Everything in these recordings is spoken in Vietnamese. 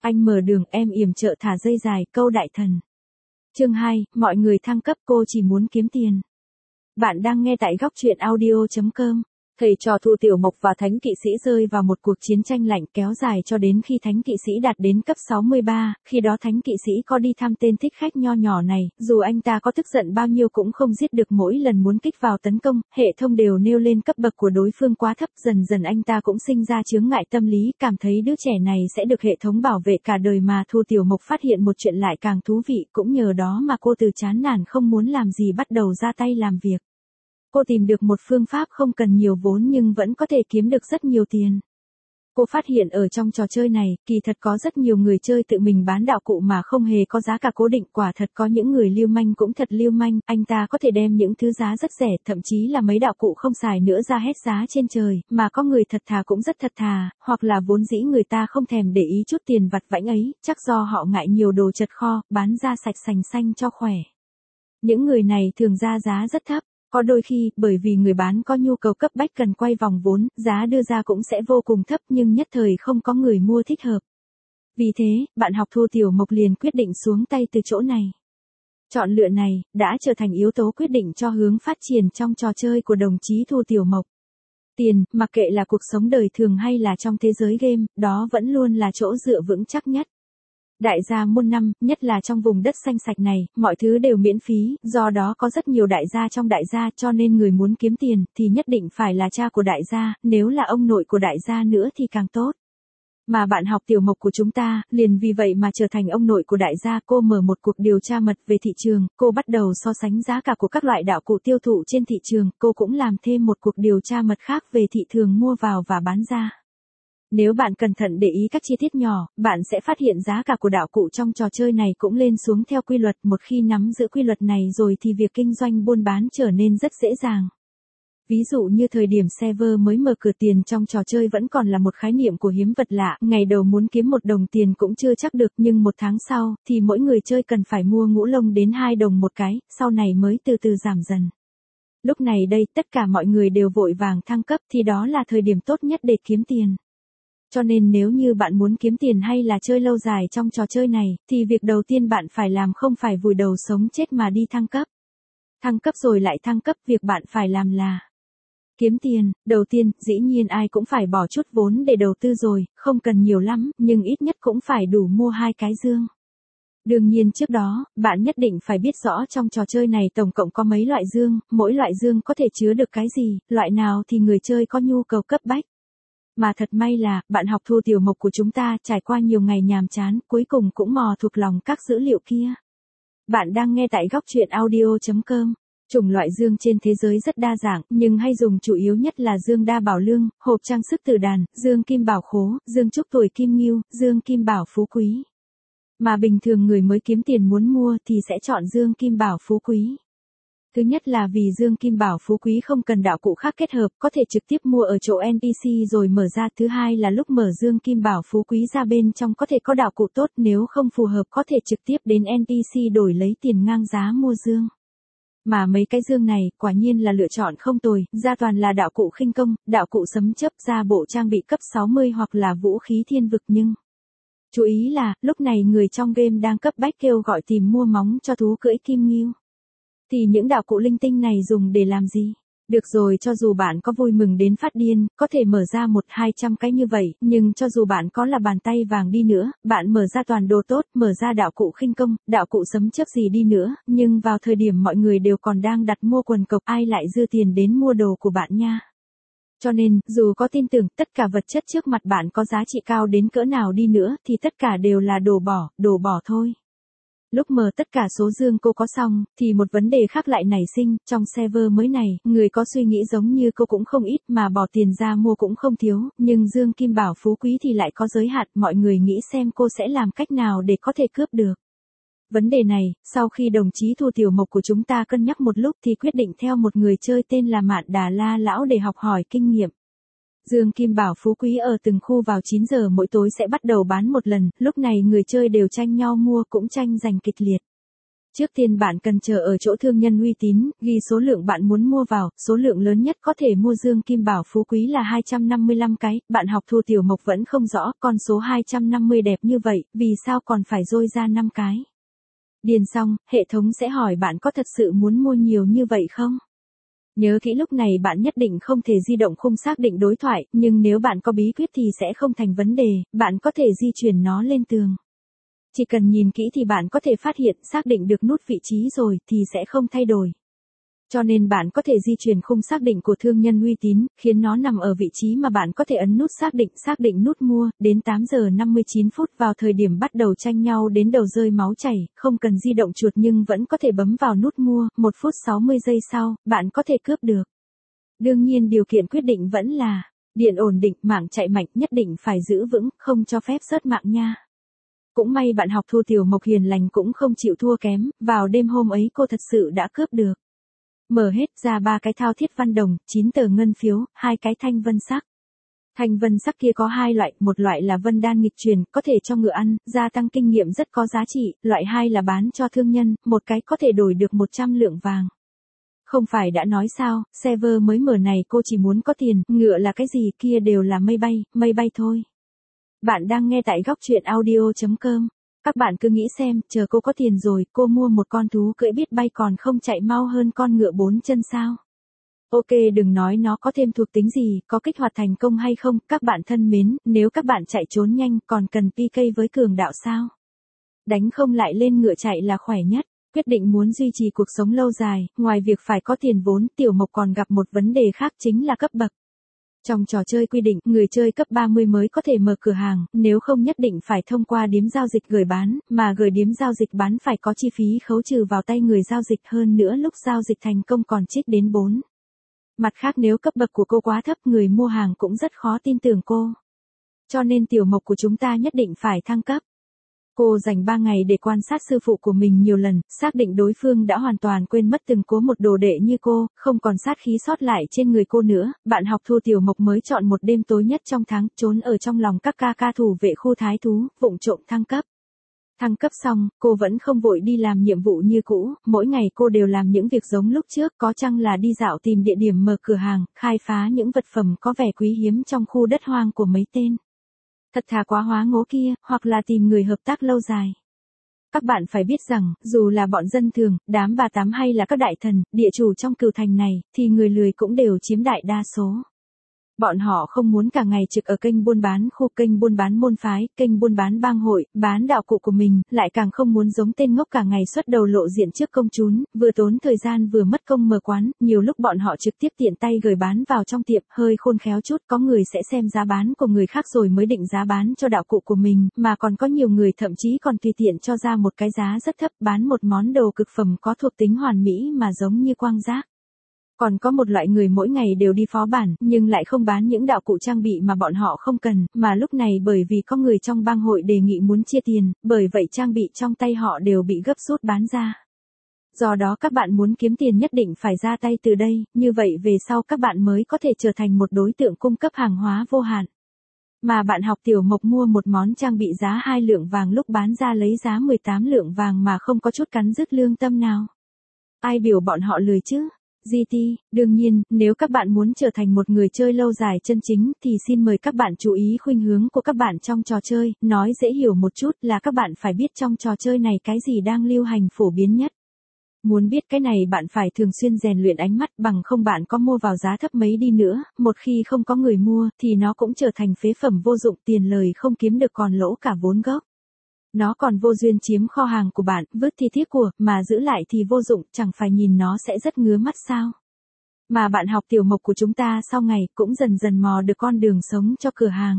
Anh mở đường, em yểm trợ thả dây dài, câu đại thần. Chương 2, mọi người thăng cấp, cô chỉ muốn kiếm tiền. Bạn đang nghe tại góc truyện audio.com. Thầy trò Thu Tiểu Mộc và Thánh Kỵ Sĩ rơi vào một cuộc chiến tranh lạnh kéo dài cho đến khi Thánh Kỵ Sĩ đạt đến cấp 63, khi đó Thánh Kỵ Sĩ có đi thăm tên thích khách nho nhỏ này, dù anh ta có tức giận bao nhiêu cũng không giết được, mỗi lần muốn kích vào tấn công, hệ thống đều nêu lên cấp bậc của đối phương quá thấp, dần dần anh ta cũng sinh ra chướng ngại tâm lý, cảm thấy đứa trẻ này sẽ được hệ thống bảo vệ cả đời mà Thu Tiểu Mộc phát hiện một chuyện lại càng thú vị, cũng nhờ đó mà cô từ chán nản không muốn làm gì bắt đầu ra tay làm việc. Cô tìm được một phương pháp không cần nhiều vốn nhưng vẫn có thể kiếm được rất nhiều tiền. Cô phát hiện ở trong trò chơi này, kỳ thật có rất nhiều người chơi tự mình bán đạo cụ mà không hề có giá cả cố định, quả thật có những người lưu manh cũng thật lưu manh, anh ta có thể đem những thứ giá rất rẻ, thậm chí là mấy đạo cụ không xài nữa ra hét giá trên trời, mà có người thật thà cũng rất thật thà, hoặc là vốn dĩ người ta không thèm để ý chút tiền vặt vãnh ấy, chắc do họ ngại nhiều đồ chật kho, bán ra sạch sành xanh cho khỏe. Những người này thường ra giá rất thấp. Có đôi khi, bởi vì người bán có nhu cầu cấp bách cần quay vòng vốn, giá đưa ra cũng sẽ vô cùng thấp nhưng nhất thời không có người mua thích hợp. Vì thế, bạn học Thu Tiểu Mộc liền quyết định xuống tay từ chỗ này. Chọn lựa này, đã trở thành yếu tố quyết định cho hướng phát triển trong trò chơi của đồng chí Thu Tiểu Mộc. Tiền, mặc kệ là cuộc sống đời thường hay là trong thế giới game, đó vẫn luôn là chỗ dựa vững chắc nhất. Đại gia muôn năm, nhất là trong vùng đất xanh sạch này, mọi thứ đều miễn phí, do đó có rất nhiều đại gia trong đại gia, cho nên người muốn kiếm tiền, thì nhất định phải là cha của đại gia, nếu là ông nội của đại gia nữa thì càng tốt. Mà bạn học Tiểu Mộc của chúng ta, liền vì vậy mà trở thành ông nội của đại gia. Cô mở một cuộc điều tra mật về thị trường, cô bắt đầu so sánh giá cả của các loại đạo cụ tiêu thụ trên thị trường, cô cũng làm thêm một cuộc điều tra mật khác về thị trường mua vào và bán ra. Nếu bạn cẩn thận để ý các chi tiết nhỏ, bạn sẽ phát hiện giá cả của đạo cụ trong trò chơi này cũng lên xuống theo quy luật, một khi nắm giữ quy luật này rồi thì việc kinh doanh buôn bán trở nên rất dễ dàng. Ví dụ như thời điểm server mới mở cửa, tiền trong trò chơi vẫn còn là một khái niệm của hiếm vật lạ, ngày đầu muốn kiếm 1 đồng tiền cũng chưa chắc được, nhưng 1 tháng sau, thì mỗi người chơi cần phải mua ngũ lông đến 2 đồng một cái, sau này mới từ từ giảm dần. Lúc này đây, tất cả mọi người đều vội vàng thăng cấp thì đó là thời điểm tốt nhất để kiếm tiền. Cho nên nếu như bạn muốn kiếm tiền hay là chơi lâu dài trong trò chơi này, thì việc đầu tiên bạn phải làm không phải vùi đầu sống chết mà đi thăng cấp. Thăng cấp rồi lại thăng cấp, việc bạn phải làm là kiếm tiền. Đầu tiên, dĩ nhiên ai cũng phải bỏ chút vốn để đầu tư rồi, không cần nhiều lắm, nhưng ít nhất cũng phải đủ mua 2 cái dương. Đương nhiên trước đó, bạn nhất định phải biết rõ trong trò chơi này tổng cộng có mấy loại dương, mỗi loại dương có thể chứa được cái gì, loại nào thì người chơi có nhu cầu cấp bách. Mà thật may là, bạn học Thu Tiểu Mộc của chúng ta trải qua nhiều ngày nhàm chán, cuối cùng cũng mò thuộc lòng các dữ liệu kia. Bạn đang nghe tại góc truyện audio.com. Chủng loại dương trên thế giới rất đa dạng, nhưng hay dùng chủ yếu nhất là dương đa bảo lương, hộp trang sức tử đàn, dương kim bảo khố, dương chúc tuổi kim ngưu, dương kim bảo phú quý. Mà bình thường người mới kiếm tiền muốn mua thì sẽ chọn dương kim bảo phú quý. Thứ nhất là vì dương kim bảo phú quý không cần đạo cụ khác kết hợp, có thể trực tiếp mua ở chỗ NPC rồi mở ra. Thứ hai là lúc mở dương kim bảo phú quý ra bên trong có thể có đạo cụ tốt, nếu không phù hợp có thể trực tiếp đến NPC đổi lấy tiền ngang giá mua dương. Mà mấy cái dương này, quả nhiên là lựa chọn không tồi, ra toàn là đạo cụ khinh công, đạo cụ sấm chớp, ra bộ trang bị cấp 60 hoặc là vũ khí thiên vực. Nhưng chú ý là, lúc này người trong game đang cấp bách kêu gọi tìm mua móng cho thú cưỡi kim ngưu. Thì những đạo cụ linh tinh này dùng để làm gì? Được rồi, cho dù bạn có vui mừng đến phát điên, có thể mở ra 100-200 cái như vậy, nhưng cho dù bạn có là bàn tay vàng đi nữa, bạn mở ra toàn đồ tốt, mở ra đạo cụ khinh công, đạo cụ sấm chớp gì đi nữa, nhưng vào thời điểm mọi người đều còn đang đặt mua quần cộc, ai lại dư tiền đến mua đồ của bạn nha. Cho nên, dù có tin tưởng tất cả vật chất trước mặt bạn có giá trị cao đến cỡ nào đi nữa, thì tất cả đều là đồ bỏ thôi. Lúc mở tất cả số dương cô có xong, thì một vấn đề khác lại nảy sinh, trong server mới này, người có suy nghĩ giống như cô cũng không ít mà bỏ tiền ra mua cũng không thiếu, nhưng dương kim bảo phú quý thì lại có giới hạn, mọi người nghĩ xem cô sẽ làm cách nào để có thể cướp được. Vấn đề này, sau khi đồng chí Thu Tiểu Mộc của chúng ta cân nhắc một lúc thì quyết định theo một người chơi tên là Mạn Đà La Lão để học hỏi kinh nghiệm. Dương kim bảo phú quý ở từng khu vào 9 giờ mỗi tối sẽ bắt đầu bán một lần, lúc này người chơi đều tranh nhau mua cũng tranh giành kịch liệt. Trước tiên bạn cần chờ ở chỗ thương nhân uy tín, ghi số lượng bạn muốn mua vào, số lượng lớn nhất có thể mua dương kim bảo phú quý là 255 cái, bạn học Thu Tiểu Mộc vẫn không rõ, con số 250 đẹp như vậy, vì sao còn phải dôi ra 5 cái. Điền xong, hệ thống sẽ hỏi bạn có thật sự muốn mua nhiều như vậy không? Nhớ kỹ lúc này bạn nhất định không thể di động khung xác định đối thoại, nhưng nếu bạn có bí quyết thì sẽ không thành vấn đề, bạn có thể di chuyển nó lên tường. Chỉ cần nhìn kỹ thì bạn có thể phát hiện xác định được nút vị trí rồi thì sẽ không thay đổi. Cho nên bạn có thể di chuyển khung xác định của thương nhân uy tín, khiến nó nằm ở vị trí mà bạn có thể ấn nút xác định nút mua, đến 8 giờ 59 phút vào thời điểm bắt đầu tranh nhau đến đầu rơi máu chảy, không cần di động chuột nhưng vẫn có thể bấm vào nút mua, 1 phút 60 giây sau, bạn có thể cướp được. Đương nhiên điều kiện quyết định vẫn là, điện ổn định, mạng chạy mạnh, nhất định phải giữ vững, không cho phép rớt mạng nha. Cũng may bạn học Thu Tiểu Mộc hiền lành cũng không chịu thua kém, vào đêm hôm ấy cô thật sự đã cướp được. Mở hết ra 3 cái thao thiết văn đồng, 9 tờ ngân phiếu, 2 cái thanh vân sắc. Thanh vân sắc kia có 2 loại, một loại là vân đan nghịch truyền, có thể cho ngựa ăn, gia tăng kinh nghiệm rất có giá trị, loại 2 là bán cho thương nhân, một cái có thể đổi được 100 lượng vàng. Không phải đã nói sao, server mới mở này cô chỉ muốn có tiền, ngựa là cái gì kia đều là mây bay thôi. Bạn đang nghe tại góc truyện audio.com. Các bạn cứ nghĩ xem, chờ cô có tiền rồi, cô mua một con thú cưỡi biết bay còn không chạy mau hơn con ngựa 4 chân sao? Ok, đừng nói nó có thêm thuộc tính gì, có kích hoạt thành công hay không, các bạn thân mến, nếu các bạn chạy trốn nhanh, còn cần PK với cường đạo sao? Đánh không lại lên ngựa chạy là khỏe nhất. Quyết định muốn duy trì cuộc sống lâu dài, ngoài việc phải có tiền vốn, Tiểu Mộc còn gặp một vấn đề khác chính là cấp bậc. Trong trò chơi quy định, người chơi cấp 30 mới có thể mở cửa hàng, nếu không nhất định phải thông qua điếm giao dịch gửi bán, mà gửi điếm giao dịch bán phải có chi phí khấu trừ vào tay người giao dịch, hơn nữa lúc giao dịch thành công còn trích đến 4. Mặt khác nếu cấp bậc của cô quá thấp, người mua hàng cũng rất khó tin tưởng cô. Cho nên Tiểu Mộc của chúng ta nhất định phải thăng cấp. Cô dành 3 ngày để quan sát sư phụ của mình nhiều lần, xác định đối phương đã hoàn toàn quên mất từng cố một đồ đệ như cô, không còn sát khí sót lại trên người cô nữa. Bạn học Thu Tiểu Mộc mới chọn một đêm tối nhất trong tháng, trốn ở trong lòng các ca thủ vệ khu thái thú, vụng trộm thăng cấp. Thăng cấp xong, cô vẫn không vội đi làm nhiệm vụ như cũ, mỗi ngày cô đều làm những việc giống lúc trước, có chăng là đi dạo tìm địa điểm mở cửa hàng, khai phá những vật phẩm có vẻ quý hiếm trong khu đất hoang của mấy tên. Thật thà quá hóa ngố kia, hoặc là tìm người hợp tác lâu dài. Các bạn phải biết rằng, dù là bọn dân thường, đám bà tám hay là các đại thần, địa chủ trong cửu thành này, thì người lười cũng đều chiếm đại đa số. Bọn họ không muốn cả ngày trực ở kênh buôn bán khu, kênh buôn bán môn phái, kênh buôn bán bang hội, bán đạo cụ của mình, lại càng không muốn giống tên ngốc cả ngày xuất đầu lộ diện trước công chúng, vừa tốn thời gian vừa mất công mở quán, nhiều lúc bọn họ trực tiếp tiện tay gửi bán vào trong tiệm, hơi khôn khéo chút, có người sẽ xem giá bán của người khác rồi mới định giá bán cho đạo cụ của mình, mà còn có nhiều người thậm chí còn tùy tiện cho ra một cái giá rất thấp, bán một món đồ cực phẩm có thuộc tính hoàn mỹ mà giống như quang giác. Còn có một loại người mỗi ngày đều đi phó bản, nhưng lại không bán những đạo cụ trang bị mà bọn họ không cần, mà lúc này bởi vì có người trong bang hội đề nghị muốn chia tiền, bởi vậy trang bị trong tay họ đều bị gấp rút bán ra. Do đó các bạn muốn kiếm tiền nhất định phải ra tay từ đây, như vậy về sau các bạn mới có thể trở thành một đối tượng cung cấp hàng hóa vô hạn. Mà bạn học Tiểu Mộc mua một món trang bị giá 2 lượng vàng lúc bán ra lấy giá 18 lượng vàng mà không có chút cắn rứt lương tâm nào. Ai biểu bọn họ lười chứ? GT, đương nhiên, nếu các bạn muốn trở thành một người chơi lâu dài chân chính thì xin mời các bạn chú ý khuynh hướng của các bạn trong trò chơi, nói dễ hiểu một chút là các bạn phải biết trong trò chơi này cái gì đang lưu hành phổ biến nhất. Muốn biết cái này bạn phải thường xuyên rèn luyện ánh mắt, bằng không bạn có mua vào giá thấp mấy đi nữa, một khi không có người mua thì nó cũng trở thành phế phẩm vô dụng, tiền lời không kiếm được còn lỗ cả vốn gốc. Nó còn vô duyên chiếm kho hàng của bạn, vứt thì tiếc của, mà giữ lại thì vô dụng, chẳng phải nhìn nó sẽ rất ngứa mắt sao. Mà bạn học Tiểu Mộc của chúng ta sau ngày cũng dần dần mò được con đường sống cho cửa hàng.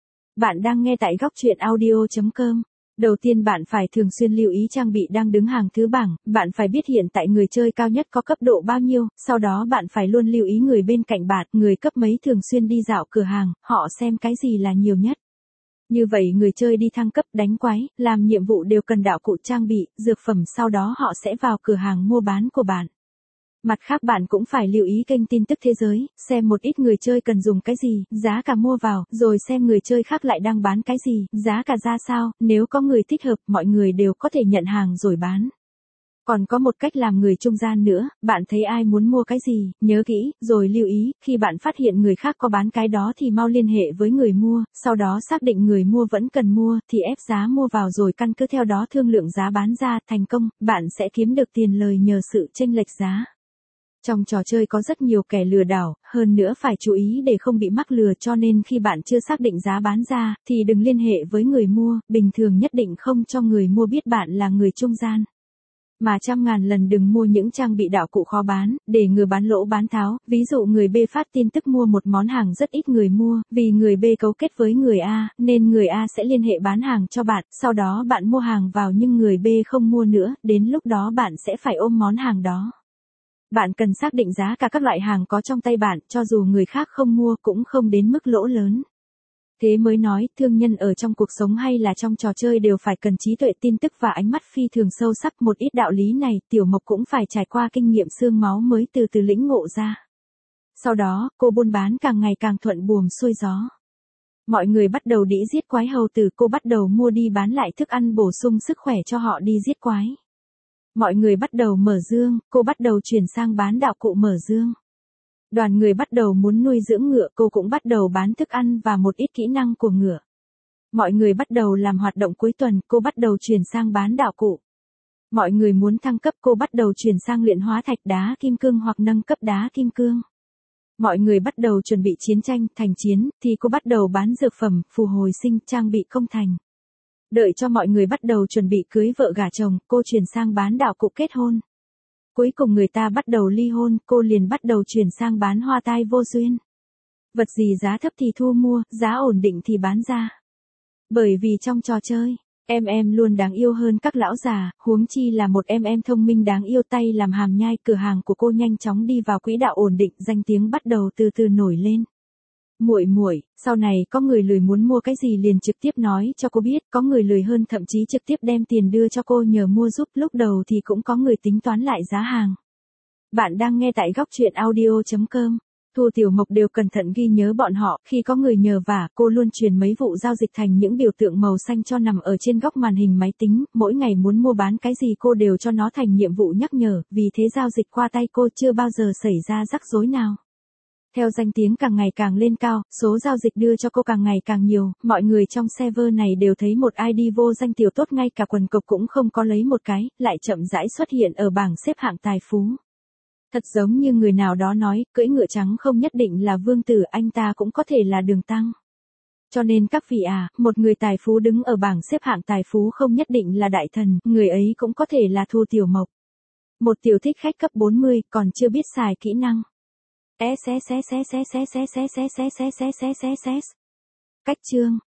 Bạn đang nghe tại góc truyện audio.com. Đầu tiên bạn phải thường xuyên lưu ý trang bị đang đứng hàng thứ bảng, bạn phải biết hiện tại người chơi cao nhất có cấp độ bao nhiêu, sau đó bạn phải luôn lưu ý người bên cạnh bạn, người cấp mấy thường xuyên đi dạo cửa hàng, họ xem cái gì là nhiều nhất. Như vậy người chơi đi thăng cấp, đánh quái, làm nhiệm vụ đều cần đạo cụ trang bị, dược phẩm, sau đó họ sẽ vào cửa hàng mua bán của bạn. Mặt khác bạn cũng phải lưu ý kênh tin tức thế giới, xem một ít người chơi cần dùng cái gì, giá cả mua vào, rồi xem người chơi khác lại đang bán cái gì, giá cả ra sao, nếu có người thích hợp, mọi người đều có thể nhận hàng rồi bán. Còn có một cách làm người trung gian nữa, bạn thấy ai muốn mua cái gì, nhớ kỹ, rồi lưu ý, khi bạn phát hiện người khác có bán cái đó thì mau liên hệ với người mua, sau đó xác định người mua vẫn cần mua, thì ép giá mua vào rồi căn cứ theo đó thương lượng giá bán ra, thành công, bạn sẽ kiếm được tiền lời nhờ sự chênh lệch giá. Trong trò chơi có rất nhiều kẻ lừa đảo, hơn nữa phải chú ý để không bị mắc lừa, cho nên khi bạn chưa xác định giá bán ra, thì đừng liên hệ với người mua, bình thường nhất định không cho người mua biết bạn là người trung gian. Mà trăm ngàn lần đừng mua những trang bị đạo cụ khó bán, để ngừa bán lỗ bán tháo, ví dụ người B phát tin tức mua một món hàng rất ít người mua, vì người B cấu kết với người A, nên người A sẽ liên hệ bán hàng cho bạn, sau đó bạn mua hàng vào nhưng người B không mua nữa, đến lúc đó bạn sẽ phải ôm món hàng đó. Bạn cần xác định giá cả các loại hàng có trong tay bạn, cho dù người khác không mua cũng không đến mức lỗ lớn. Thế mới nói, thương nhân ở trong cuộc sống hay là trong trò chơi đều phải cần trí tuệ tin tức và ánh mắt phi thường sâu sắc. Một ít đạo lý này, Tiểu Mộc cũng phải trải qua kinh nghiệm xương máu mới từ từ lĩnh ngộ ra. Sau đó, cô buôn bán càng ngày càng thuận buồm xuôi gió. Mọi người bắt đầu đĩ giết quái hầu tử, cô bắt đầu mua đi bán lại thức ăn bổ sung sức khỏe cho họ đi giết quái. Mọi người bắt đầu mở dương, cô bắt đầu chuyển sang bán đạo cụ mở dương. Đoàn người bắt đầu muốn nuôi dưỡng ngựa, cô cũng bắt đầu bán thức ăn và một ít kỹ năng của ngựa. Mọi người bắt đầu làm hoạt động cuối tuần, cô bắt đầu chuyển sang bán đạo cụ. Mọi người muốn thăng cấp, cô bắt đầu chuyển sang luyện hóa thạch đá kim cương hoặc nâng cấp đá kim cương. Mọi người bắt đầu chuẩn bị chiến tranh, thành chiến, thì cô bắt đầu bán dược phẩm, phù hồi sinh, trang bị công thành. Đợi cho mọi người bắt đầu chuẩn bị cưới vợ gả chồng, cô chuyển sang bán đạo cụ kết hôn. Cuối cùng người ta bắt đầu ly hôn, cô liền bắt đầu chuyển sang bán hoa tai vô duyên. Vật gì giá thấp thì thu mua, giá ổn định thì bán ra. Bởi vì trong trò chơi, em luôn đáng yêu hơn các lão già, huống chi là một em thông minh đáng yêu, tay làm hàm nhai. Cửa hàng của cô nhanh chóng đi vào quỹ đạo ổn định, danh tiếng bắt đầu từ từ nổi lên. Muội, sau này có người lười muốn mua cái gì liền trực tiếp nói cho cô biết, có người lười hơn thậm chí trực tiếp đem tiền đưa cho cô nhờ mua giúp, lúc đầu thì cũng có người tính toán lại giá hàng. Bạn đang nghe tại góc truyện audio.com. Thu Tiểu Mộc đều cẩn thận ghi nhớ bọn họ, khi có người nhờ vả, cô luôn truyền mấy vụ giao dịch thành những biểu tượng màu xanh cho nằm ở trên góc màn hình máy tính, mỗi ngày muốn mua bán cái gì cô đều cho nó thành nhiệm vụ nhắc nhở, vì thế giao dịch qua tay cô chưa bao giờ xảy ra rắc rối nào. Theo danh tiếng càng ngày càng lên cao, số giao dịch đưa cho cô càng ngày càng nhiều, mọi người trong server này đều thấy một ID vô danh tiểu tốt, ngay cả quần cộc cũng không có lấy một cái, lại chậm rãi xuất hiện ở bảng xếp hạng tài phú. Thật giống như người nào đó nói, cưỡi ngựa trắng không nhất định là vương tử, anh ta cũng có thể là đường tăng. Cho nên các vị một người tài phú đứng ở bảng xếp hạng tài phú không nhất định là đại thần, người ấy cũng có thể là Thu Tiểu Mộc. Một tiểu thích khách cấp 40, còn chưa biết xài kỹ năng. Cách chương